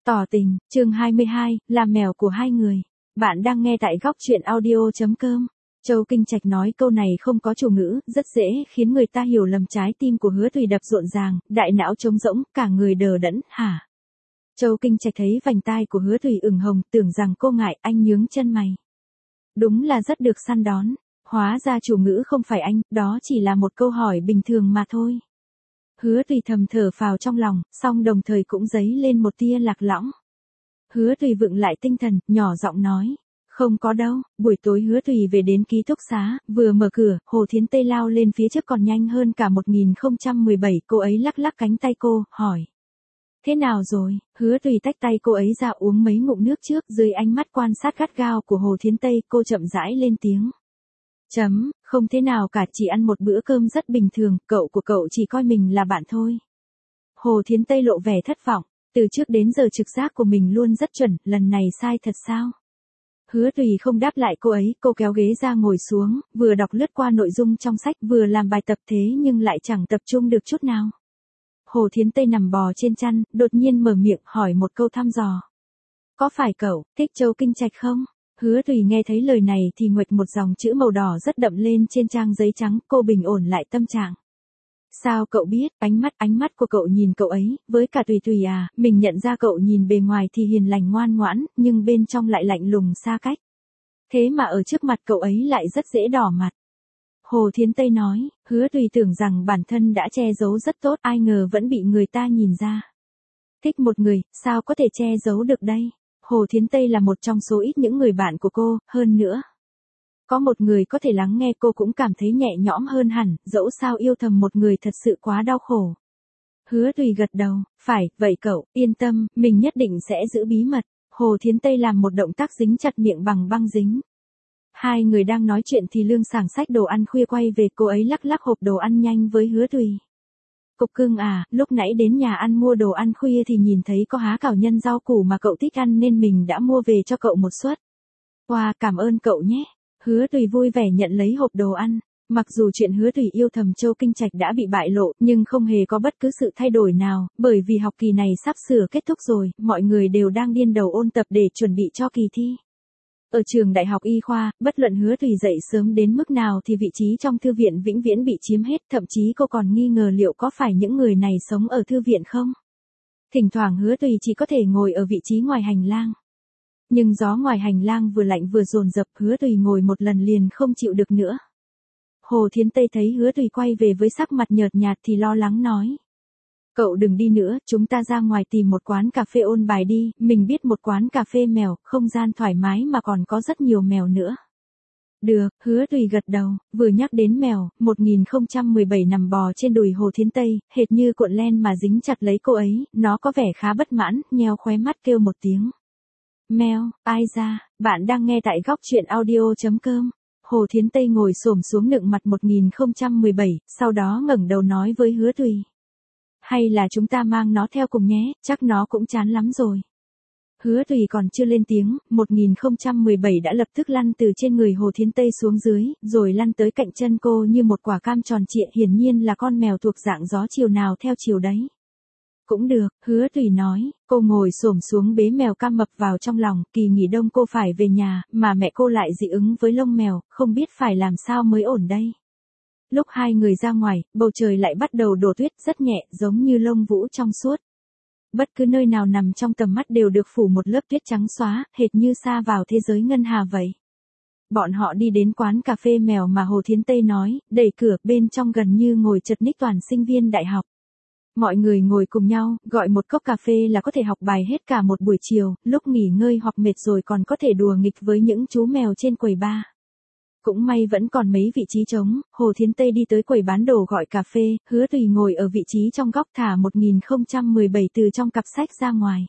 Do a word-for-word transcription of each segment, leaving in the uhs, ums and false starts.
Tỏ tình, chương hai mươi hai, làm mèo của hai người. Bạn đang nghe tại góc truyện audio.com. Châu Kinh Trạch nói câu này không có chủ ngữ, rất dễ khiến người ta hiểu lầm, trái tim của Hứa Thùy đập rộn ràng, đại não trống rỗng, cả người đờ đẫn, hả? Châu Kinh Trạch thấy vành tai của Hứa Thùy ửng hồng, tưởng rằng cô ngại, anh nhướng chân mày. Đúng là rất được săn đón, hóa ra chủ ngữ không phải anh, đó chỉ là một câu hỏi bình thường mà thôi. Hứa Thùy thầm thở phào trong lòng, song đồng thời cũng dấy lên một tia lạc lõng. Hứa Thùy vựng lại tinh thần, nhỏ giọng nói, không có đâu. Buổi tối Hứa Thùy về đến ký túc xá, vừa mở cửa, Hồ Thiến Tây lao lên phía trước còn nhanh hơn cả một nghìn không trăm mười bảy, cô ấy lắc lắc cánh tay cô, hỏi. Thế nào rồi? Hứa Thùy tách tay cô ấy ra uống mấy ngụm nước trước, dưới ánh mắt quan sát gắt gao của Hồ Thiến Tây, cô chậm rãi lên tiếng. Chấm, không thế nào cả, chỉ ăn một bữa cơm rất bình thường, cậu của cậu chỉ coi mình là bạn thôi. Hồ Thiến Tây lộ vẻ thất vọng, từ trước đến giờ trực giác của mình luôn rất chuẩn, lần này sai thật sao? Hứa Thùy không đáp lại cô ấy, cô kéo ghế ra ngồi xuống, vừa đọc lướt qua nội dung trong sách vừa làm bài tập, thế nhưng lại chẳng tập trung được chút nào. Hồ Thiến Tây nằm bò trên chăn, đột nhiên mở miệng hỏi một câu thăm dò. Có phải cậu thích Châu Kinh Trạch không? Hứa Thùy nghe thấy lời này thì nguệch một dòng chữ màu đỏ rất đậm lên trên trang giấy trắng, cô bình ổn lại tâm trạng. Sao cậu biết? Ánh mắt ánh mắt của cậu nhìn cậu ấy, với cả Thùy Thùy à, mình nhận ra cậu nhìn bề ngoài thì hiền lành ngoan ngoãn, nhưng bên trong lại lạnh lùng xa cách. Thế mà ở trước mặt cậu ấy lại rất dễ đỏ mặt. Hồ Thiến Tây nói, Hứa Thùy tưởng rằng bản thân đã che giấu rất tốt, ai ngờ vẫn bị người ta nhìn ra. Thích một người, sao có thể che giấu được đây? Hồ Thiến Tây là một trong số ít những người bạn của cô, hơn nữa. Có một người có thể lắng nghe cô cũng cảm thấy nhẹ nhõm hơn hẳn, dẫu sao yêu thầm một người thật sự quá đau khổ. Hứa Thùy gật đầu, phải, vậy cậu, yên tâm, mình nhất định sẽ giữ bí mật. Hồ Thiến Tây làm một động tác dính chặt miệng bằng băng dính. Hai người đang nói chuyện thì Lương Sảng xách đồ ăn khuya quay về, cô ấy lắc lắc hộp đồ ăn nhanh với Hứa Thùy. Cục cưng à, lúc nãy đến nhà ăn mua đồ ăn khuya thì nhìn thấy có há cảo nhân rau củ mà cậu thích ăn nên mình đã mua về cho cậu một suất. Wow, cảm ơn cậu nhé. Hứa Thùy vui vẻ nhận lấy hộp đồ ăn. Mặc dù chuyện Hứa Thùy yêu thầm Châu Kinh Trạch đã bị bại lộ, nhưng không hề có bất cứ sự thay đổi nào, bởi vì học kỳ này sắp sửa kết thúc rồi, mọi người đều đang điên đầu ôn tập để chuẩn bị cho kỳ thi. Ở trường đại học y khoa, bất luận Hứa Thùy dậy sớm đến mức nào thì vị trí trong thư viện vĩnh viễn bị chiếm hết, thậm chí cô còn nghi ngờ liệu có phải những người này sống ở thư viện không. Thỉnh thoảng Hứa Thùy chỉ có thể ngồi ở vị trí ngoài hành lang. Nhưng gió ngoài hành lang vừa lạnh vừa dồn dập, Hứa Thùy ngồi một lần liền không chịu được nữa. Hồ Thiến Tây thấy Hứa Thùy quay về với sắc mặt nhợt nhạt thì lo lắng nói. Cậu đừng đi nữa, chúng ta ra ngoài tìm một quán cà phê ôn bài đi, mình biết một quán cà phê mèo, không gian thoải mái mà còn có rất nhiều mèo nữa. Được, Hứa Thùy gật đầu, vừa nhắc đến mèo, một nghìn không trăm mười bảy nằm bò trên đùi Hồ Thiến Tây, hệt như cuộn len mà dính chặt lấy cô ấy, nó có vẻ khá bất mãn, nheo khóe mắt kêu một tiếng. Mèo, ai ra, bạn đang nghe tại góc truyện audio.com. Hồ Thiến Tây ngồi xổm xuống nựng mặt một nghìn không trăm mười bảy, sau đó ngẩng đầu nói với Hứa Thùy. Hay là chúng ta mang nó theo cùng nhé, chắc nó cũng chán lắm rồi. Hứa Thùy còn chưa lên tiếng, một nghìn không trăm mười bảy đã lập tức lăn từ trên người Hồ Thiến Tây xuống dưới, rồi lăn tới cạnh chân cô như một quả cam tròn trịa, hiển nhiên là con mèo thuộc dạng gió chiều nào theo chiều đấy. Cũng được, Hứa Thùy nói, cô ngồi xổm xuống bế mèo cam mập vào trong lòng, kỳ nghỉ đông cô phải về nhà, mà mẹ cô lại dị ứng với lông mèo, không biết phải làm sao mới ổn đây. Lúc hai người ra ngoài, bầu trời lại bắt đầu đổ tuyết rất nhẹ, giống như lông vũ trong suốt. Bất cứ nơi nào nằm trong tầm mắt đều được phủ một lớp tuyết trắng xóa, hệt như sa vào thế giới ngân hà vậy. Bọn họ đi đến quán cà phê mèo mà Hồ Thiến Tây nói, đẩy cửa, bên trong gần như ngồi chật ních toàn sinh viên đại học. Mọi người ngồi cùng nhau, gọi một cốc cà phê là có thể học bài hết cả một buổi chiều, lúc nghỉ ngơi hoặc mệt rồi còn có thể đùa nghịch với những chú mèo trên quầy bar. Cũng may vẫn còn mấy vị trí trống, Hồ Thiến Tây đi tới quầy bán đồ gọi cà phê, Hứa Thùy ngồi ở vị trí trong góc thả một nghìn không trăm mười bảy từ trong cặp sách ra ngoài.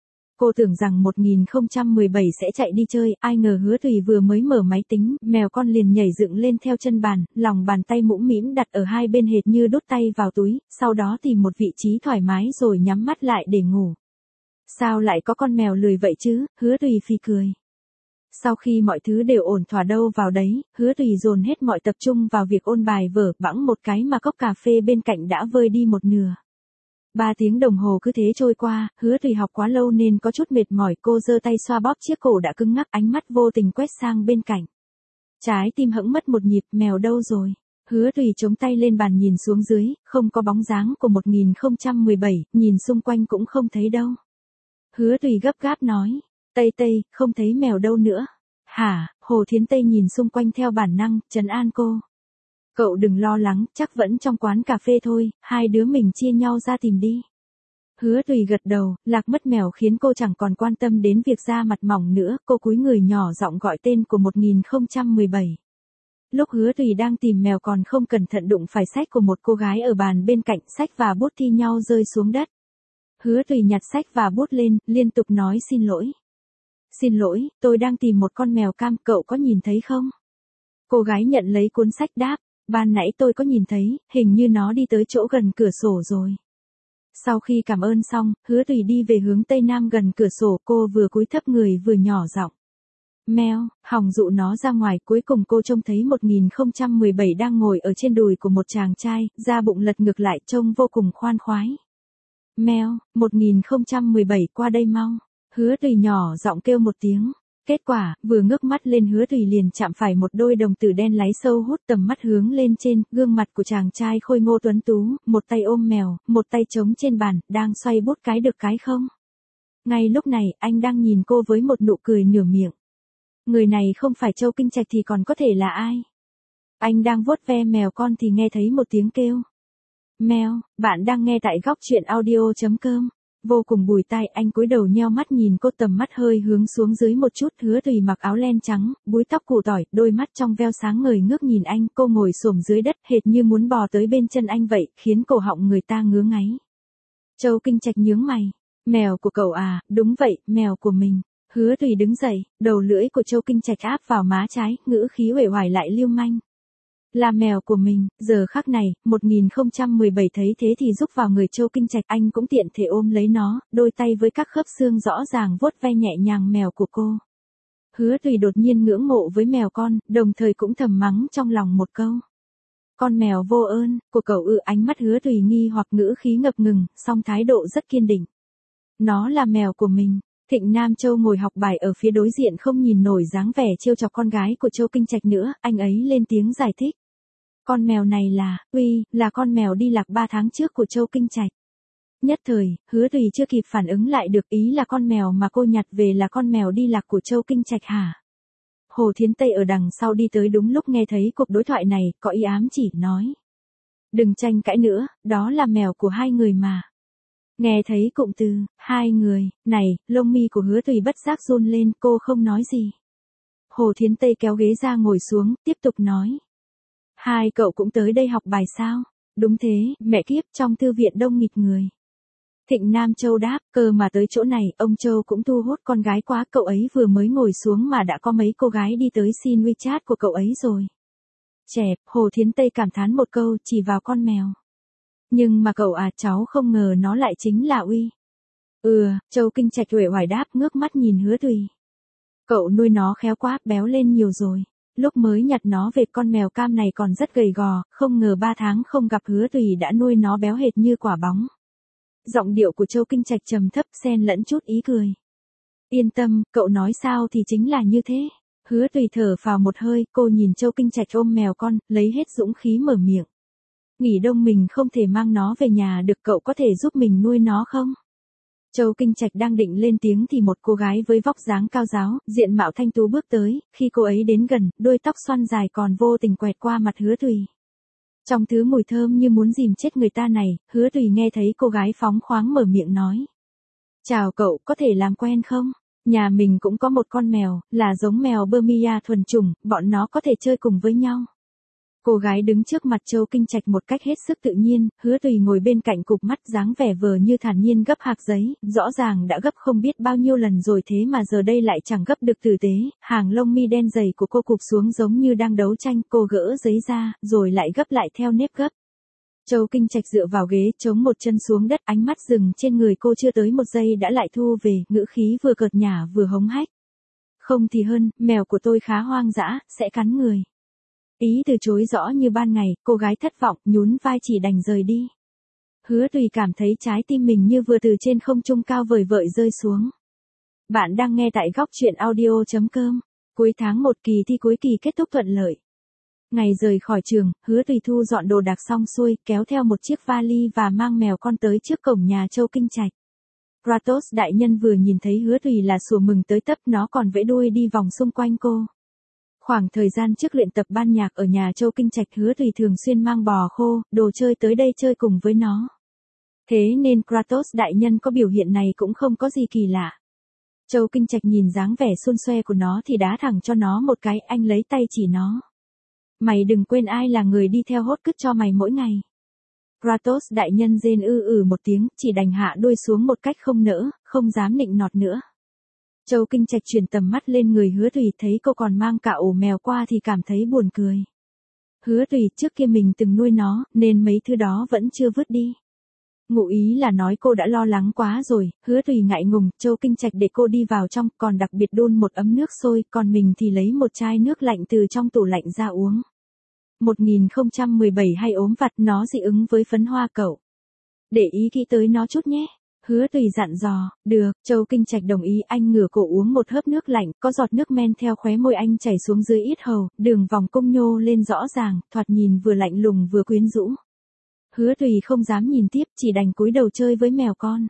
Cô tưởng rằng một nghìn không trăm mười bảy sẽ chạy đi chơi, ai ngờ Hứa Thùy vừa mới mở máy tính, mèo con liền nhảy dựng lên theo chân bàn, lòng bàn tay mũm mĩm đặt ở hai bên hệt như đút tay vào túi, sau đó tìm một vị trí thoải mái rồi nhắm mắt lại để ngủ. Sao lại có con mèo lười vậy chứ, Hứa Thùy phì cười. Sau khi mọi thứ đều ổn thỏa đâu vào đấy, Hứa Thùy dồn hết mọi tập trung vào việc ôn bài vở, bẵng một cái mà cốc cà phê bên cạnh đã vơi đi một nửa. Ba tiếng đồng hồ cứ thế trôi qua, Hứa Thùy học quá lâu nên có chút mệt mỏi, cô giơ tay xoa bóp chiếc cổ đã cứng ngắc, ánh mắt vô tình quét sang bên cạnh. Trái tim hững mất một nhịp, mèo đâu rồi? Hứa Thùy chống tay lên bàn nhìn xuống dưới, không có bóng dáng của một nghìn không trăm mười bảy, nhìn xung quanh cũng không thấy đâu. Hứa Thùy gấp gáp nói, Tây Tây, không thấy mèo đâu nữa. Hả? Hồ Thiến Tây nhìn xung quanh theo bản năng, trấn an cô. Cậu đừng lo lắng, chắc vẫn trong quán cà phê thôi, hai đứa mình chia nhau ra tìm đi. Hứa Thùy gật đầu, lạc mất mèo khiến cô chẳng còn quan tâm đến việc da mặt mỏng nữa, cô cúi người nhỏ giọng gọi tên của một nghìn không trăm mười bảy. Lúc Hứa Thùy đang tìm mèo còn không cẩn thận đụng phải sách của một cô gái ở bàn bên cạnh, sách và bút thi nhau rơi xuống đất. Hứa Thùy nhặt sách và bút lên, liên tục nói xin lỗi. Xin lỗi, tôi đang tìm một con mèo cam, cậu có nhìn thấy không? Cô gái nhận lấy cuốn sách đáp, ban nãy tôi có nhìn thấy, hình như nó đi tới chỗ gần cửa sổ rồi. Sau khi cảm ơn xong, Hứa Thùy đi về hướng tây nam gần cửa sổ, cô vừa cúi thấp người vừa nhỏ giọng. Mèo, hòng dụ nó ra ngoài, cuối cùng cô trông thấy một nghìn không trăm mười bảy đang ngồi ở trên đùi của một chàng trai, da bụng lật ngược lại trông vô cùng khoan khoái. Mèo, một nghìn không trăm mười bảy qua đây mau. Hứa Thùy nhỏ giọng kêu một tiếng. Kết quả, vừa ngước mắt lên Hứa Thùy liền chạm phải một đôi đồng tử đen láy sâu hút, tầm mắt hướng lên trên, gương mặt của chàng trai khôi ngô tuấn tú, một tay ôm mèo, một tay trống trên bàn, đang xoay bút cái được cái không. Ngay lúc này, anh đang nhìn cô với một nụ cười nửa miệng. Người này không phải Châu Kinh Trạch thì còn có thể là ai? Anh đang vuốt ve mèo con thì nghe thấy một tiếng kêu. Mèo, bạn đang nghe tại góc truyện audio chấm com. Vô cùng bùi tai, anh cúi đầu nheo mắt nhìn cô, tầm mắt hơi hướng xuống dưới một chút. Hứa Thùy mặc áo len trắng, búi tóc củ tỏi, đôi mắt trong veo sáng ngời ngước nhìn anh, cô ngồi xổm dưới đất hệt như muốn bò tới bên chân anh vậy, khiến cổ họng người ta ngứa ngáy. Châu Kinh Trạch nhướng mày, mèo của cậu à? Đúng vậy, mèo của mình. Hứa Thùy đứng dậy, đầu lưỡi của Châu Kinh Trạch áp vào má trái, ngữ khí uể oải lại lưu manh. Là mèo của mình. Giờ khắc này, một nghìn không trăm mười bảy thấy thế thì rúc vào người Châu Kinh Trạch, anh cũng tiện thể ôm lấy nó, đôi tay với các khớp xương rõ ràng vuốt ve nhẹ nhàng mèo của cô. Hứa Thùy đột nhiên ngưỡng mộ với mèo con, đồng thời cũng thầm mắng trong lòng một câu. Con mèo vô ơn, của cậu ư? Ánh mắt Hứa Thùy nghi hoặc, ngữ khí ngập ngừng, song thái độ rất kiên định. Nó là mèo của mình. Thịnh Nam Châu ngồi học bài ở phía đối diện không nhìn nổi dáng vẻ trêu chọc con gái của Châu Kinh Trạch nữa, anh ấy lên tiếng giải thích. Con mèo này là, uy, là con mèo đi lạc ba tháng trước của Châu Kinh Trạch. Nhất thời, Hứa Thùy chưa kịp phản ứng lại được, ý là con mèo mà cô nhặt về là con mèo đi lạc của Châu Kinh Trạch hả? Hồ Thiến Tây ở đằng sau đi tới đúng lúc nghe thấy cuộc đối thoại này, có ý ám chỉ, nói. Đừng tranh cãi nữa, đó là mèo của hai người mà. Nghe thấy cụm từ, hai người, này, lông mi của Hứa Thùy bất giác run lên, cô không nói gì. Hồ Thiến Tây kéo ghế ra ngồi xuống, tiếp tục nói. Hai cậu cũng tới đây học bài sao? Đúng thế, mẹ kiếp, trong thư viện đông nghịt người. Thịnh Nam Châu đáp, cơ mà tới chỗ này, ông Châu cũng thu hút con gái quá, cậu ấy vừa mới ngồi xuống mà đã có mấy cô gái đi tới xin WeChat của cậu ấy rồi. Chẹp, Hồ Thiến Tây cảm thán một câu, chỉ vào con mèo. Nhưng mà cậu à, cháu không ngờ nó lại chính là Uy. Ừ, Châu Kinh Trạch uể oải đáp, ngước mắt nhìn Hứa Thùy. Cậu nuôi nó khéo quá, béo lên nhiều rồi. Lúc mới nhặt nó về, con mèo cam này còn rất gầy gò, không ngờ ba tháng không gặp Hứa Thùy đã nuôi nó béo hệt như quả bóng. Giọng điệu của Châu Kinh Trạch trầm thấp xen lẫn chút ý cười. Yên tâm, cậu nói sao thì chính là như thế. Hứa Thùy thở phào một hơi, cô nhìn Châu Kinh Trạch ôm mèo con, lấy hết dũng khí mở miệng. Nghỉ đông mình không thể mang nó về nhà được, cậu có thể giúp mình nuôi nó không? Châu Kinh Trạch đang định lên tiếng thì một cô gái với vóc dáng cao ráo, diện mạo thanh tú bước tới, khi cô ấy đến gần, đôi tóc xoăn dài còn vô tình quẹt qua mặt Hứa Thùy. Trong thứ mùi thơm như muốn dìm chết người ta này, Hứa Thùy nghe thấy cô gái phóng khoáng mở miệng nói. Chào cậu, có thể làm quen không? Nhà mình cũng có một con mèo, là giống mèo Burmese thuần chủng, bọn nó có thể chơi cùng với nhau. Cô gái đứng trước mặt Châu Kinh Trạch một cách hết sức tự nhiên, Hứa Thùy ngồi bên cạnh cụp mắt dáng vẻ vờ như thản nhiên gấp hạt giấy, rõ ràng đã gấp không biết bao nhiêu lần rồi thế mà giờ đây lại chẳng gấp được tử tế, hàng lông mi đen dày của cô cụp xuống giống như đang đấu tranh, cô gỡ giấy ra, rồi lại gấp lại theo nếp gấp. Châu Kinh Trạch dựa vào ghế, chống một chân xuống đất, ánh mắt dừng trên người cô chưa tới một giây đã lại thu về, ngữ khí vừa cợt nhả vừa hống hách. Không thì hơn, mèo của tôi khá hoang dã, sẽ cắn người. Ý từ chối rõ như ban ngày, cô gái thất vọng, nhún vai chỉ đành rời đi. Hứa Tùy cảm thấy trái tim mình như vừa từ trên không trung cao vời vợi rơi xuống. Bạn đang nghe tại góc chuyện audio.com. Cuối tháng một kỳ thi cuối kỳ kết thúc thuận lợi. Ngày rời khỏi trường, Hứa Tùy thu dọn đồ đạc xong xuôi, kéo theo một chiếc vali và mang mèo con tới trước cổng nhà Châu Kinh Trạch. Kratos đại nhân vừa nhìn thấy Hứa Tùy là sủa mừng tới tấp, nó còn vẫy đuôi đi vòng xung quanh cô. Khoảng thời gian trước luyện tập ban nhạc ở nhà Châu Kinh Trạch, Hứa Tùy thường xuyên mang bò khô, đồ chơi tới đây chơi cùng với nó. Thế nên Kratos đại nhân có biểu hiện này cũng không có gì kỳ lạ. Châu Kinh Trạch nhìn dáng vẻ xun xoe của nó thì đá thẳng cho nó một cái, anh lấy tay chỉ nó. Mày đừng quên ai là người đi theo hốt cứt cho mày mỗi ngày. Kratos đại nhân rên ư ừ một tiếng, chỉ đành hạ đuôi xuống một cách không nỡ, không dám nịnh nọt nữa. Châu Kinh Trạch chuyển tầm mắt lên người Hứa Tùy, thấy cô còn mang cả ổ mèo qua thì cảm thấy buồn cười. Hứa Tùy, trước kia mình từng nuôi nó, nên mấy thứ đó vẫn chưa vứt đi. Ngụ ý là nói cô đã lo lắng quá rồi. Hứa Tùy ngại ngùng, Châu Kinh Trạch để cô đi vào trong, còn đặc biệt đun một ấm nước sôi, còn mình thì lấy một chai nước lạnh từ trong tủ lạnh ra uống. một nghìn không trăm mười bảy hay ốm vặt, nó dị ứng với phấn hoa cậu. Để ý kỹ tới nó chút nhé. Hứa Tùy dặn dò. Được, Châu Kinh Trạch đồng ý. Anh ngửa cổ uống một hớp nước lạnh, có giọt nước men theo khóe môi anh chảy xuống dưới yết hầu, đường vòng cung nhô lên rõ ràng, thoạt nhìn vừa lạnh lùng vừa quyến rũ. Hứa Tùy không dám nhìn tiếp, chỉ đành cúi đầu chơi với mèo con.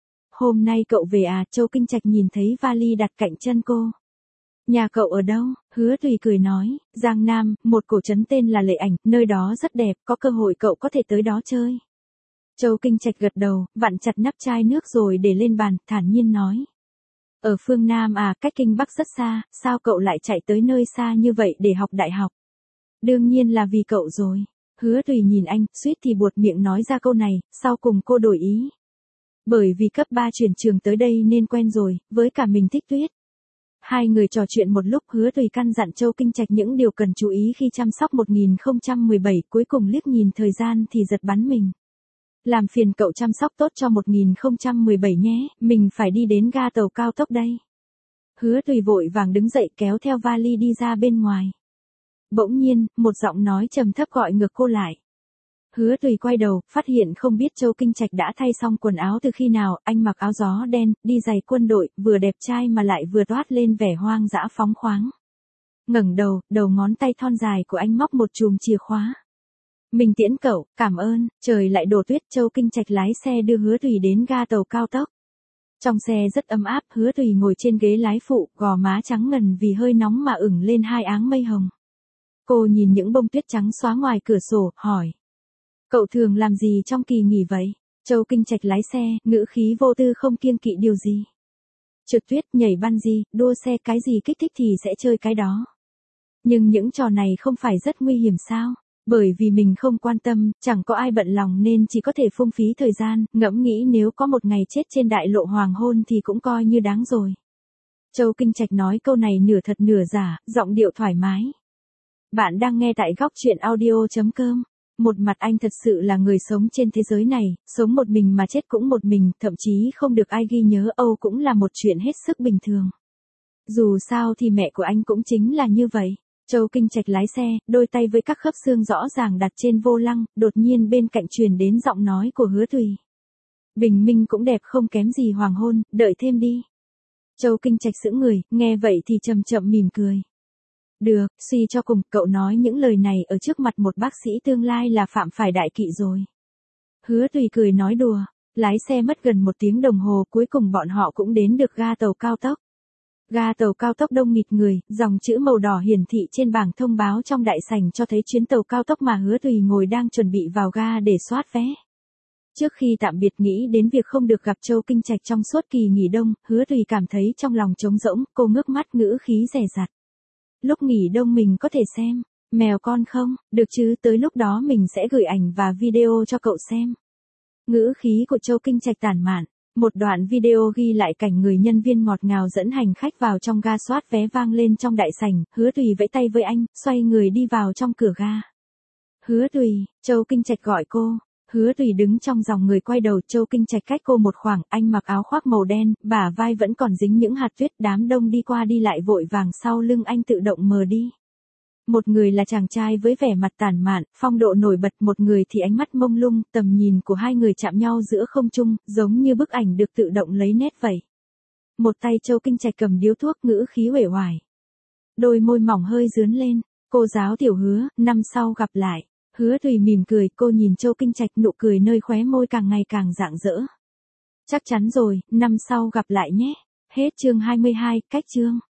Hôm nay cậu về à? Châu Kinh Trạch nhìn thấy vali đặt cạnh chân cô. Nhà cậu ở đâu? Hứa Tùy cười nói, Giang Nam, một cổ trấn tên là Lệ Ảnh, nơi đó rất đẹp, có cơ hội cậu có thể tới đó chơi. Châu Kinh Trạch gật đầu, vặn chặt nắp chai nước rồi để lên bàn, thản nhiên nói. Ở phương Nam à, cách Kinh Bắc rất xa, sao cậu lại chạy tới nơi xa như vậy để học đại học? Đương nhiên là vì cậu rồi. Hứa Tùy nhìn anh, suýt thì buột miệng nói ra câu này, sau cùng cô đổi ý. Bởi vì cấp ba chuyển trường tới đây nên quen rồi, với cả mình thích tuyết. Hai người trò chuyện một lúc, Hứa Tùy căn dặn Châu Kinh Trạch những điều cần chú ý khi chăm sóc một nghìn không trăm mười bảy, cuối cùng liếc nhìn thời gian thì giật bắn mình. Làm phiền cậu chăm sóc tốt cho một nghìn không trăm mười bảy nhé, mình phải đi đến ga tàu cao tốc đây. Hứa Tùy vội vàng đứng dậy kéo theo vali đi ra bên ngoài. Bỗng nhiên, một giọng nói trầm thấp gọi ngược cô lại. Hứa Tùy quay đầu, phát hiện không biết Châu Kinh Trạch đã thay xong quần áo từ khi nào. Anh mặc áo gió đen, đi giày quân đội, vừa đẹp trai mà lại vừa toát lên vẻ hoang dã phóng khoáng. Ngẩng đầu, đầu ngón tay thon dài của anh móc một chùm chìa khóa. Mình tiễn cậu, cảm ơn. Trời lại đổ tuyết, Châu Kinh Trạch lái xe đưa Hứa Tùy đến ga tàu cao tốc. Trong xe rất ấm áp, Hứa Tùy ngồi trên ghế lái phụ, gò má trắng ngần vì hơi nóng mà ửng lên hai áng mây hồng. Cô nhìn những bông tuyết trắng xóa ngoài cửa sổ, hỏi. Cậu thường làm gì trong kỳ nghỉ vậy? Châu Kinh Trạch lái xe, ngữ khí vô tư không kiêng kỵ điều gì. Trượt tuyết, nhảy bungee, đua xe, cái gì kích thích thì sẽ chơi cái đó. Nhưng những trò này không phải rất nguy hiểm sao? Bởi vì mình không quan tâm, chẳng có ai bận lòng nên chỉ có thể phung phí thời gian, ngẫm nghĩ nếu có một ngày chết trên đại lộ hoàng hôn thì cũng coi như đáng rồi. Châu Kinh Trạch nói câu này nửa thật nửa giả, giọng điệu thoải mái. Bạn đang nghe tại góc chuyện audio.com. Một mặt anh thật sự là người sống trên thế giới này, sống một mình mà chết cũng một mình, thậm chí không được ai ghi nhớ âu cũng là một chuyện hết sức bình thường. Dù sao thì mẹ của anh cũng chính là như vậy. Châu Kinh Trạch lái xe, đôi tay với các khớp xương rõ ràng đặt trên vô lăng, đột nhiên bên cạnh truyền đến giọng nói của Hứa Tùy. Bình minh cũng đẹp không kém gì hoàng hôn, đợi thêm đi. Châu Kinh Trạch sững người, nghe vậy thì chậm chậm mỉm cười. Được, suy cho cùng, cậu nói những lời này ở trước mặt một bác sĩ tương lai là phạm phải đại kỵ rồi. Hứa Tùy cười nói đùa, lái xe mất gần một tiếng đồng hồ, cuối cùng bọn họ cũng đến được ga tàu cao tốc. Ga tàu cao tốc đông nghịt người, dòng chữ màu đỏ hiển thị trên bảng thông báo trong đại sảnh cho thấy chuyến tàu cao tốc mà Hứa Tùy ngồi đang chuẩn bị vào ga để soát vé. Trước khi tạm biệt nghĩ đến việc không được gặp Châu Kinh Trạch trong suốt kỳ nghỉ đông, Hứa Tùy cảm thấy trong lòng trống rỗng, cô ngước mắt ngữ khí dè dặt. Lúc nghỉ đông mình có thể xem mèo con không? Được chứ, tới lúc đó mình sẽ gửi ảnh và video cho cậu xem. Ngữ khí của Châu Kinh Trạch tản mạn. Một đoạn video ghi lại cảnh người nhân viên ngọt ngào dẫn hành khách vào trong ga soát vé vang lên trong đại sảnh. Hứa Tùy vẫy tay với anh, xoay người đi vào trong cửa ga. Hứa Tùy, Châu Kinh Trạch gọi cô. Hứa Tùy đứng trong dòng người quay đầu, Châu Kinh Trạch cách cô một khoảng, anh mặc áo khoác màu đen, bả vai vẫn còn dính những hạt tuyết, đám đông đi qua đi lại vội vàng sau lưng anh tự động mờ đi. Một người là chàng trai với vẻ mặt tản mạn, phong độ nổi bật, một người thì ánh mắt mông lung, tầm nhìn của hai người chạm nhau giữa không trung, giống như bức ảnh được tự động lấy nét vậy. Một tay Châu Kinh Trạch cầm điếu thuốc, ngữ khí uể oải. Đôi môi mỏng hơi rướn lên, cô giáo Tiểu Hứa, năm sau gặp lại. Hứa Thùy mỉm cười, cô nhìn Châu Kinh Trạch, nụ cười nơi khóe môi càng ngày càng rạng rỡ. Chắc chắn rồi, năm sau gặp lại nhé. Hết chương hai mươi hai, cách chương.